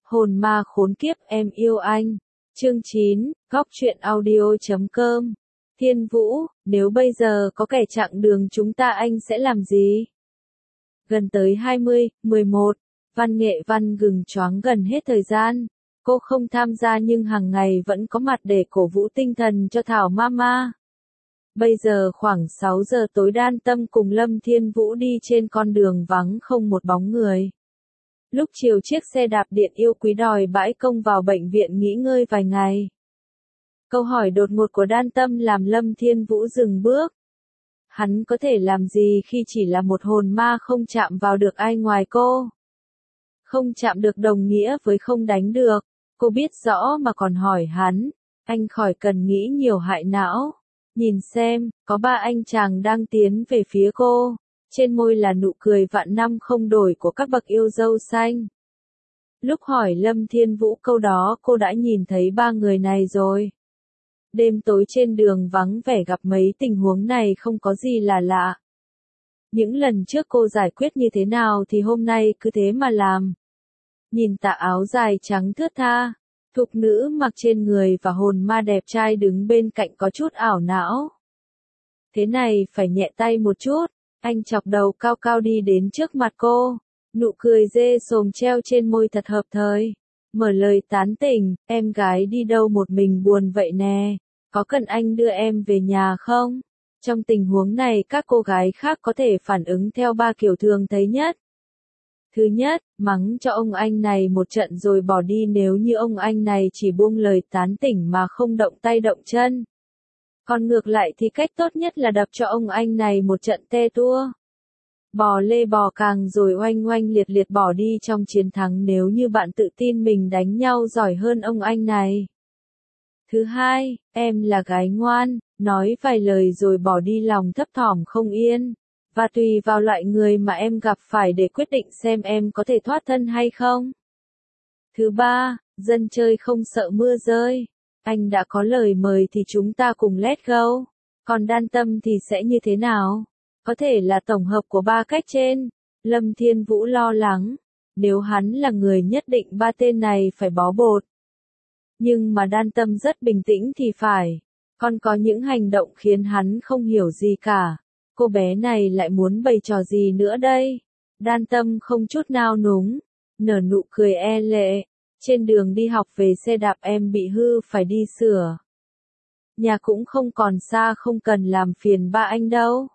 Hồn ma khốn kiếp em yêu anh. Chương 9, Góc truyện audio.com. Thiên Vũ, nếu bây giờ có kẻ chặn đường chúng ta anh sẽ làm gì? Gần tới 20, 11, Văn Nghệ Văn gừng choáng gần hết thời gian. Cô không tham gia nhưng hàng ngày vẫn có mặt để cổ vũ tinh thần cho Thảo Mama. Bây giờ khoảng 6 giờ tối Đan Tâm cùng Lâm Thiên Vũ đi trên con đường vắng không một bóng người. Lúc chiều chiếc xe đạp điện yêu quý đòi bãi công vào bệnh viện nghỉ ngơi vài ngày. Câu hỏi đột ngột của Đan Tâm làm Lâm Thiên Vũ dừng bước. Hắn có thể làm gì khi chỉ là một hồn ma không chạm vào được ai ngoài cô? Không chạm được đồng nghĩa với không đánh được. Cô biết rõ mà còn hỏi hắn. Anh khỏi cần nghĩ nhiều hại não. Nhìn xem, có ba anh chàng đang tiến về phía cô. Trên môi là nụ cười vạn năm không đổi của các bậc yêu dâu xanh. Lúc hỏi Lâm Thiên Vũ câu đó cô đã nhìn thấy ba người này rồi. Đêm tối trên đường vắng vẻ gặp mấy tình huống này không có gì là lạ. Những lần trước cô giải quyết như thế nào thì hôm nay cứ thế mà làm. Nhìn tà áo dài trắng thướt tha, thục nữ mặc trên người và hồn ma đẹp trai đứng bên cạnh có chút ảo não. Thế này phải nhẹ tay một chút. Anh chọc đầu cao cao đi đến trước mặt cô, nụ cười dê xồm treo trên môi thật hợp thời. Mở lời tán tỉnh, em gái đi đâu một mình buồn vậy nè, có cần anh đưa em về nhà không? Trong tình huống này các cô gái khác có thể phản ứng theo ba kiểu thường thấy nhất. Thứ nhất, mắng cho ông anh này một trận rồi bỏ đi nếu như ông anh này chỉ buông lời tán tỉnh mà không động tay động chân. Còn ngược lại thì cách tốt nhất là đập cho ông anh này một trận te tua. Bò lê bò càng rồi oanh oanh liệt liệt bỏ đi trong chiến thắng nếu như bạn tự tin mình đánh nhau giỏi hơn ông anh này. Thứ hai, em là gái ngoan, nói vài lời rồi bỏ đi lòng thấp thỏm không yên. Và tùy vào loại người mà em gặp phải để quyết định xem em có thể thoát thân hay không. Thứ ba, dân chơi không sợ mưa rơi. Anh đã có lời mời thì chúng ta cùng let go. Còn Đan Tâm thì sẽ như thế nào? Có thể là tổng hợp của ba cách trên. Lâm Thiên Vũ lo lắng. Nếu hắn là người nhất định ba tên này phải bó bột. Nhưng mà Đan Tâm rất bình tĩnh thì phải. Còn có những hành động khiến hắn không hiểu gì cả. Cô bé này lại muốn bày trò gì nữa đây? Đan Tâm không chút nao núng. Nở nụ cười e lệ. Trên đường đi học về xe đạp em bị hư phải đi sửa. Nhà cũng không còn xa không cần làm phiền ba anh đâu.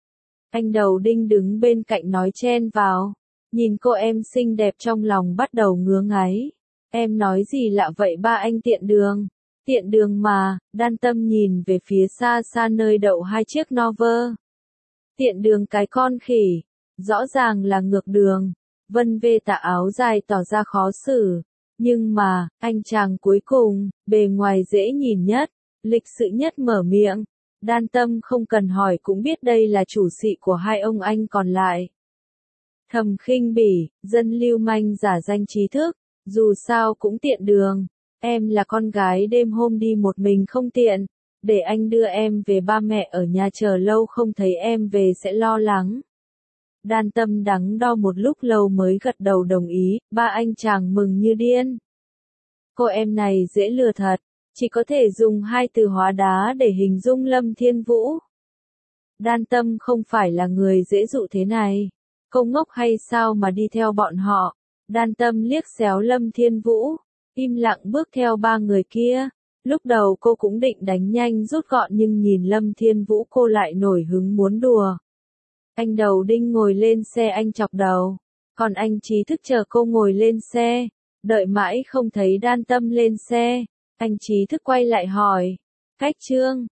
Anh Đầu Đinh đứng bên cạnh nói chen vào. Nhìn cô em xinh đẹp trong lòng bắt đầu ngứa ngáy. Em nói gì lạ vậy ba anh tiện đường? Tiện đường mà, Đan Tâm nhìn về phía xa xa nơi đậu hai chiếc Nover. Tiện đường cái con khỉ. Rõ ràng là ngược đường. Vân vê tà áo dài tỏ ra khó xử. Nhưng mà, anh chàng cuối cùng, bề ngoài dễ nhìn nhất, lịch sự nhất mở miệng. Đan Tâm không cần hỏi cũng biết đây là chủ sĩ của hai ông anh còn lại. Thầm khinh bỉ, dân lưu manh giả danh trí thức, dù sao cũng tiện đường. Em là con gái đêm hôm đi một mình không tiện, để anh đưa em về ba mẹ ở nhà chờ lâu không thấy em về sẽ lo lắng. Đan Tâm đắn đo một lúc lâu mới gật đầu đồng ý, ba anh chàng mừng như điên. Cô em này dễ lừa thật, chỉ có thể dùng hai từ hóa đá để hình dung Lâm Thiên Vũ. Đan Tâm không phải là người dễ dụ thế này. Cô ngốc hay sao mà đi theo bọn họ? Đan Tâm liếc xéo Lâm Thiên Vũ, im lặng bước theo ba người kia. Lúc đầu cô cũng định đánh nhanh rút gọn nhưng nhìn Lâm Thiên Vũ cô lại nổi hứng muốn đùa. Anh Đầu Đinh ngồi lên xe anh chọc đầu, còn anh Trí Thức chờ cô ngồi lên xe, đợi mãi không thấy Đan Tâm lên xe, anh Trí Thức quay lại hỏi, Cách Trương,